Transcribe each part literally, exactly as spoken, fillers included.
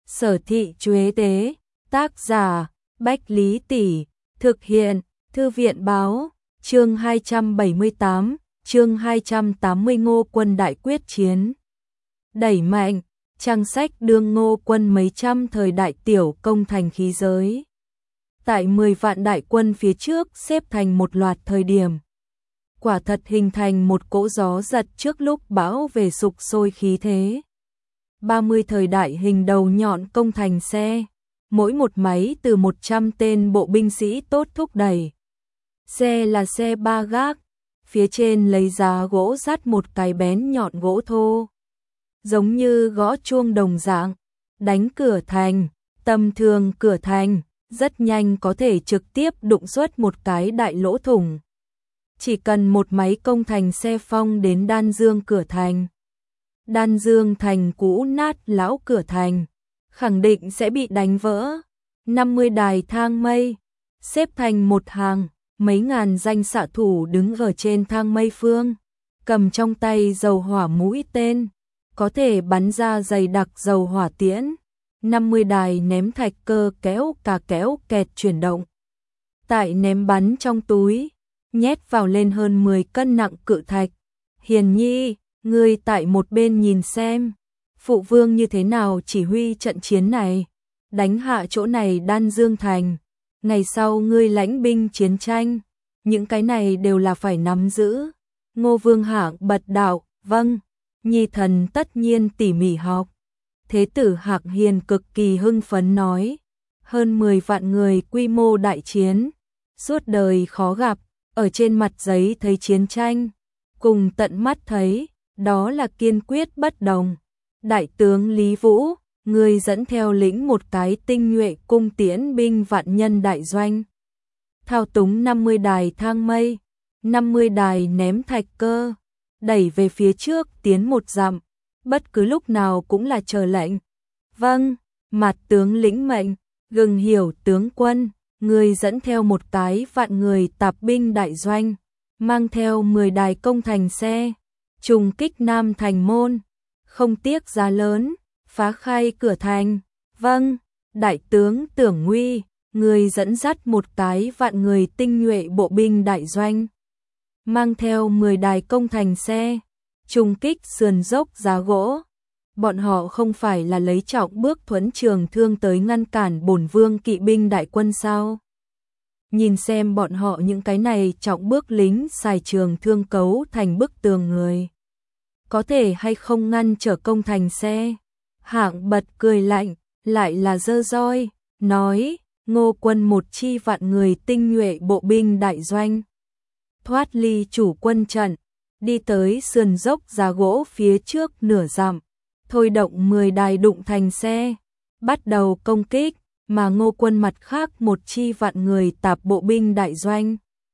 Sở Thị Chuế Tế, tác giả, Bách Lý Tỷ, thực hiện, Thư viện Báo, chương hai trăm bảy mươi tám, chương hai trăm tám mươi Ngô Quân đại quyết chiến. Đẩy mạnh, trang sách đương Ngô Quân mấy trăm thời đại tiểu công thành khí giới. Tại mười vạn đại quân phía trước xếp thành một loạt thời điểm. Quả thật hình thành một cỗ gió giật trước lúc bão về sục sôi khí thế. ba mươi thời đại hình đầu nhọn công thành xe, mỗi một máy từ một trăm tên bộ binh sĩ tốt thúc đẩy. Xe là xe ba gác, phía trên lấy giá gỗ sắt một cái bén nhọn gỗ thô. Giống như gõ chuông đồng dạng, đánh cửa thành, tầm thường cửa thành, rất nhanh có thể trực tiếp đụng xuất một cái đại lỗ thủng. Chỉ cần một máy công thành xe phong đến Đan Dương cửa thành. Đan Dương thành cũ nát lão cửa thành, khẳng định sẽ bị đánh vỡ. năm mươi đài thang mây, xếp thành một hàng, mấy ngàn danh xạ thủ đứng ở trên thang mây phương, cầm trong tay dầu hỏa mũi tên, có thể bắn ra dày đặc dầu hỏa tiễn. năm mươi đài ném thạch cơ kéo cà kéo kẹt chuyển động. Tại ném bắn trong túi, nhét vào lên hơn mười cân nặng cự thạch. Hiền Nhi, ngươi tại một bên nhìn xem, phụ vương như thế nào chỉ huy trận chiến này, đánh hạ chỗ này Đan Dương thành, ngày sau ngươi lãnh binh chiến tranh, những cái này đều là phải nắm giữ. Ngô Vương Hạng bật đạo, vâng, Nhi thần tất nhiên tỉ mỉ học. Thế tử Hạng Hiền cực kỳ hưng phấn nói, hơn mười vạn người quy mô đại chiến, suốt đời khó gặp, ở trên mặt giấy thấy chiến tranh, cùng tận mắt thấy, đó là kiên quyết bất đồng. Đại tướng Lý Vũ, người dẫn theo lĩnh một cái tinh nhuệ cung tiễn binh vạn nhân đại doanh. Thao túng năm mươi đài thang mây, năm mươi đài ném thạch cơ, đẩy về phía trước tiến một dặm, bất cứ lúc nào cũng là chờ lệnh. Vâng, mặt tướng lĩnh mệnh, gừng hiểu tướng quân, người dẫn theo một cái vạn người tạp binh đại doanh, mang theo mười đài công thành xe, trùng kích Nam thành môn, không tiếc giá lớn, phá khai cửa thành. Vâng, đại tướng Tưởng Nguy, người dẫn dắt một cái vạn người tinh nhuệ bộ binh đại doanh, mang theo mười đài công thành xe, trùng kích sườn dốc giá gỗ. Bọn họ không phải là lấy trọng bước thuẫn trường thương tới ngăn cản bổn vương kỵ binh đại quân sao? Nhìn xem bọn họ những cái này trọng bước lính xài trường thương cấu thành bức tường người, có thể hay không ngăn trở công thành xe? Hạng bật cười lạnh, lại là giơ roi, nói, Ngô Quân một chi vạn người tinh nhuệ bộ binh đại doanh, thoát ly chủ quân trận, đi tới sườn dốc giá gỗ phía trước nửa dặm, thôi động mười đài đụng thành xe, bắt đầu công kích, mà Ngô Quân mặt khác một chi vạn người tạp bộ binh đại doanh,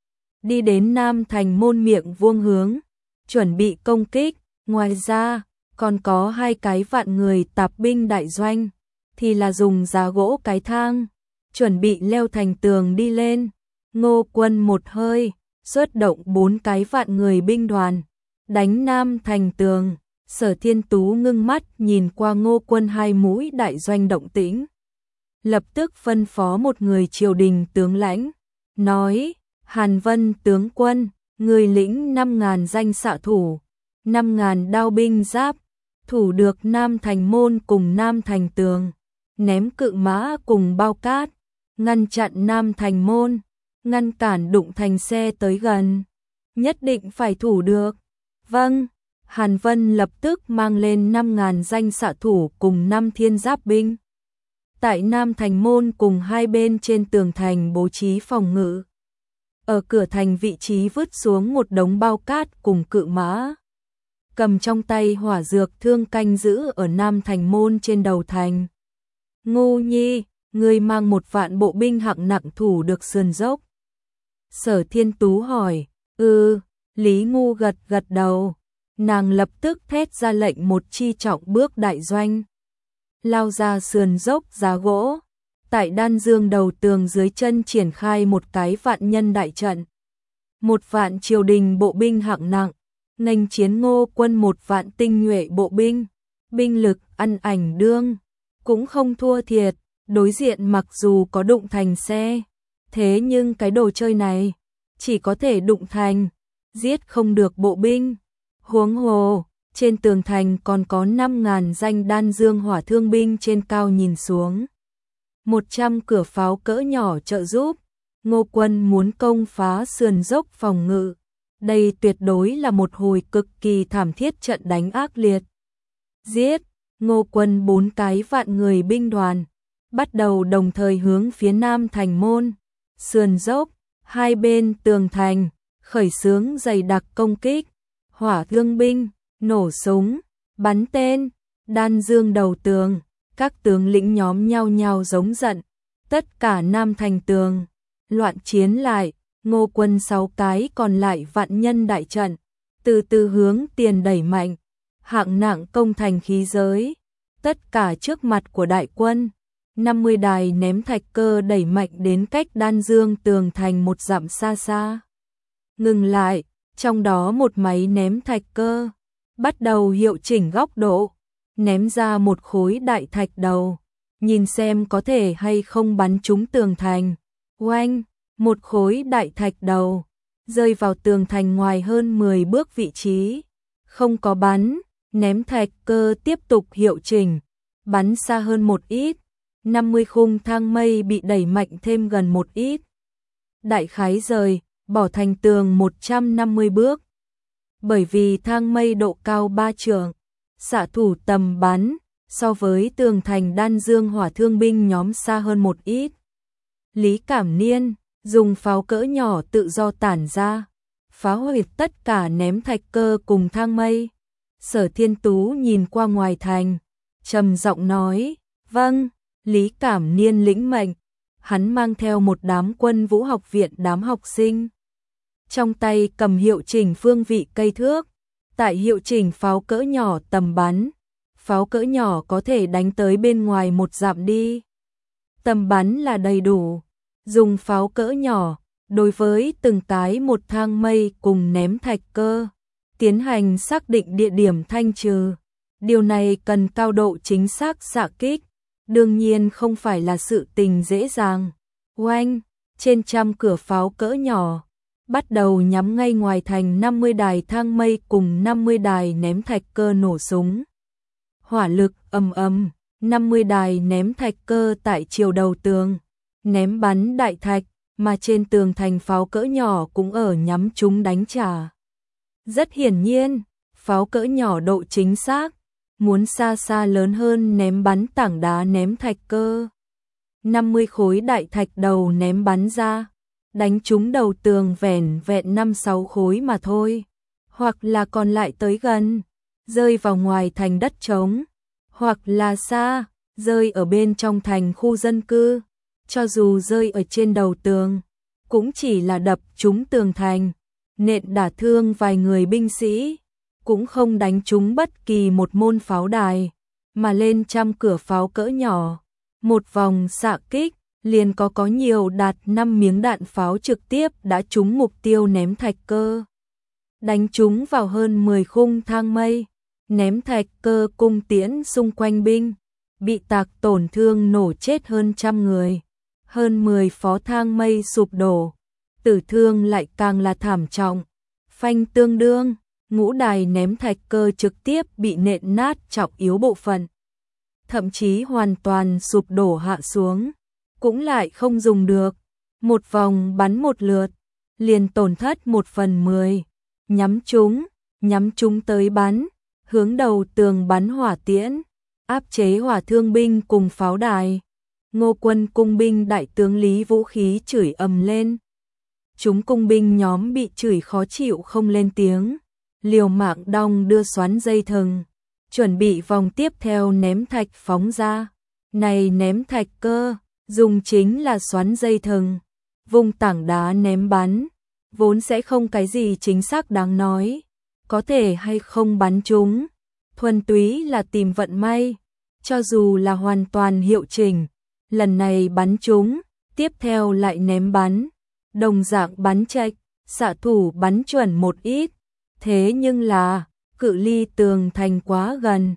đi đến Nam thành môn miệng vuông hướng, chuẩn bị công kích. Ngoài ra, còn có hai cái vạn người tạp binh đại doanh, thì là dùng giá gỗ cái thang, chuẩn bị leo thành tường đi lên. Ngô Quân một hơi, xuất động bốn cái vạn người binh đoàn, đánh Nam thành tường. Sở Thiên Tú ngưng mắt nhìn qua Ngô Quân hai mũi đại doanh động tĩnh, lập tức phân phó một người triều đình tướng lãnh, nói, Hàn Vân tướng quân, người lĩnh năm ngàn danh xạ thủ, năm ngàn đao binh giáp, thủ được Nam thành môn cùng Nam thành tường, ném cự mã cùng bao cát, ngăn chặn Nam thành môn, ngăn cản đụng thành xe tới gần, nhất định phải thủ được. Vâng. Hàn Vân lập tức mang lên năm ngàn danh xạ thủ cùng năm thiên giáp binh. Tại Nam thành môn cùng hai bên trên tường thành bố trí phòng ngự. Ở cửa thành vị trí vứt xuống một đống bao cát cùng cự mã. Cầm trong tay hỏa dược thương canh giữ ở Nam thành môn trên đầu thành. Ngô Nhi, người mang một vạn bộ binh hạng nặng thủ được sườn dốc. Sở Thiên Tú hỏi, ừ, Lý Ngu gật gật đầu. Nàng lập tức thét ra lệnh một chi trọng bước đại doanh, lao ra sườn dốc giá gỗ, tại Đan Dương đầu tường dưới chân triển khai một cái vạn nhân đại trận. Một vạn triều đình bộ binh hạng nặng, nghênh chiến Ngô Quân một vạn tinh nhuệ bộ binh, binh lực ăn ảnh đương, cũng không thua thiệt, đối diện mặc dù có đụng thành xe, thế nhưng cái đồ chơi này chỉ có thể đụng thành, giết không được bộ binh. Huống hồ, trên tường thành còn có năm ngàn danh đan dương hỏa thương binh trên cao nhìn xuống. một trăm cửa pháo cỡ nhỏ trợ giúp, Ngô Quân muốn công phá sườn dốc phòng ngự. Đây tuyệt đối là một hồi cực kỳ thảm thiết trận đánh ác liệt. Giết, Ngô Quân bốn cái vạn người binh đoàn, bắt đầu đồng thời hướng phía nam thành môn, sườn dốc, hai bên tường thành, khởi xướng dày đặc công kích, hỏa thương binh, nổ súng, bắn tên, đan dương đầu tường, các tướng lĩnh nhóm nhau nhau giống giận, tất cả nam thành tường, loạn chiến lại, Ngô Quân sáu cái còn lại vạn nhân đại trận, từ từ hướng tiền đẩy mạnh, hạng nặng công thành khí giới, tất cả trước mặt của đại quân, năm mươi đài ném thạch cơ đẩy mạnh đến cách đan dương tường thành một dặm xa xa. Ngừng lại, trong đó một máy ném thạch cơ, bắt đầu hiệu chỉnh góc độ, ném ra một khối đại thạch đầu, nhìn xem có thể hay không bắn trúng tường thành. Oanh, một khối đại thạch đầu, rơi vào tường thành ngoài hơn mười bước vị trí, không có bắn, ném thạch cơ tiếp tục hiệu chỉnh, bắn xa hơn một ít, năm mươi khung thang mây bị đẩy mạnh thêm gần một ít. Đại khái rời, bỏ thành tường một trăm năm mươi bước. Bởi vì thang mây độ cao ba trượng, xạ thủ tầm bắn, so với tường thành đan dương hỏa thương binh nhóm xa hơn một ít. Lý Cảm Niên dùng pháo cỡ nhỏ tự do tản ra, phá hủy tất cả ném thạch cơ cùng thang mây. Sở Thiên Tú nhìn qua ngoài thành, trầm giọng nói, vâng. Lý Cảm Niên lĩnh mệnh, hắn mang theo một đám quân vũ học viện đám học sinh. Trong tay cầm hiệu chỉnh phương vị cây thước, tại hiệu chỉnh pháo cỡ nhỏ tầm bắn. Pháo cỡ nhỏ có thể đánh tới bên ngoài một dặm đi. Tầm bắn là đầy đủ, dùng pháo cỡ nhỏ, đối với từng cái một thang mây cùng ném thạch cơ, tiến hành xác định địa điểm thanh trừ. Điều này cần cao độ chính xác xạ kích. Đương nhiên không phải là sự tình dễ dàng. Oanh, trên trăm cửa pháo cỡ nhỏ, bắt đầu nhắm ngay ngoài thành năm mươi đài thang mây cùng năm mươi đài ném thạch cơ nổ súng. Hỏa lực ầm ầm, năm mươi đài ném thạch cơ tại chiều đầu tường, ném bắn đại thạch, mà trên tường thành pháo cỡ nhỏ cũng ở nhắm chúng đánh trả. Rất hiển nhiên, pháo cỡ nhỏ độ chính xác muốn xa xa lớn hơn ném bắn tảng đá ném thạch cơ. năm mươi khối đại thạch đầu ném bắn ra, đánh trúng đầu tường vẻn vẹn năm sáu khối mà thôi, hoặc là còn lại tới gần, rơi vào ngoài thành đất trống, hoặc là xa, rơi ở bên trong thành khu dân cư. Cho dù rơi ở trên đầu tường, cũng chỉ là đập trúng tường thành, nện đả thương vài người binh sĩ, cũng không đánh trúng bất kỳ một môn pháo đài, mà lên trăm cửa pháo cỡ nhỏ. Một vòng xạ kích, liền có có nhiều đạt năm miếng đạn pháo trực tiếp đã trúng mục tiêu ném thạch cơ. Đánh trúng vào hơn mười khung thang mây, ném thạch cơ cung tiễn xung quanh binh, bị tạc tổn thương nổ chết hơn trăm người. Hơn mười phó thang mây sụp đổ, tử thương lại càng là thảm trọng. Phanh tương đương, ngũ đài ném thạch cơ trực tiếp bị nện nát trọng yếu bộ phận, thậm chí hoàn toàn sụp đổ hạ xuống, cũng lại không dùng được. Một vòng bắn một lượt, liền tổn thất một phần mười. Nhắm chúng, nhắm chúng tới bắn, hướng đầu tường bắn hỏa tiễn, áp chế hỏa thương binh cùng pháo đài. Ngô Quân cung binh đại tướng Lý vũ khí chửi ầm lên. Chúng cung binh nhóm bị chửi khó chịu không lên tiếng, liều mạng đong đưa xoắn dây thừng, chuẩn bị vòng tiếp theo ném thạch phóng ra. Này ném thạch cơ, dùng chính là xoắn dây thừng, vùng tảng đá ném bắn, vốn sẽ không cái gì chính xác đáng nói, có thể hay không bắn chúng, thuần túy là tìm vận may. Cho dù là hoàn toàn hiệu chỉnh, lần này bắn chúng, tiếp theo lại ném bắn, đồng dạng bắn chệch, xạ thủ bắn chuẩn một ít, thế nhưng là cự ly tường thành quá gần,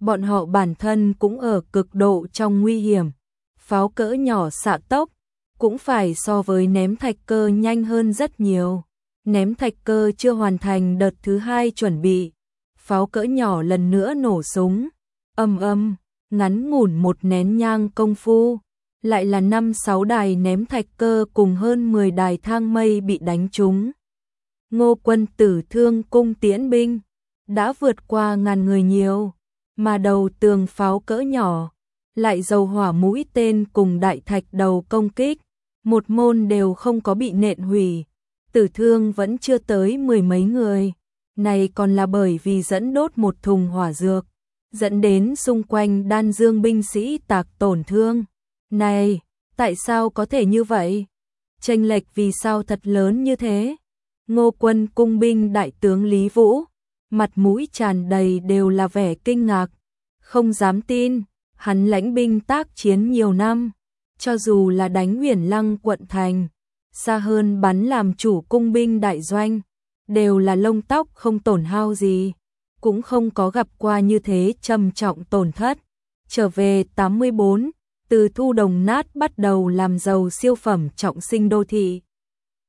bọn họ bản thân cũng ở cực độ trong nguy hiểm. Pháo cỡ nhỏ xạ tốc cũng phải so với ném thạch cơ nhanh hơn rất nhiều. Ném thạch cơ chưa hoàn thành đợt thứ hai chuẩn bị, pháo cỡ nhỏ lần nữa nổ súng. Âm âm, ngắn ngủn một nén nhang công phu, lại là năm sáu đài ném thạch cơ cùng hơn mười đài thang mây bị đánh trúng. Ngô Quân Tử thương cung tiễn binh đã vượt qua ngàn người nhiều, mà đầu tường pháo cỡ nhỏ lại dầu hỏa mũi tên cùng đại thạch đầu công kích, một môn đều không có bị nện hủy. Tử thương vẫn chưa tới mười mấy người, này còn là bởi vì dẫn đốt một thùng hỏa dược, dẫn đến xung quanh đan dương binh sĩ tạc tổn thương. Này, tại sao có thể như vậy? Chênh lệch vì sao thật lớn như thế? Ngô Quân cung binh đại tướng Lý Vũ, mặt mũi tràn đầy đều là vẻ kinh ngạc, không dám tin, hắn lãnh binh tác chiến nhiều năm, cho dù là đánh Huyền Lăng quận thành, xa hơn bắn làm chủ cung binh đại doanh, đều là lông tóc không tổn hao gì, cũng không có gặp qua như thế trầm trọng tổn thất. Trở về tám mươi bốn, từ thu đồng nát bắt đầu làm giàu siêu phẩm trọng sinh đô thị.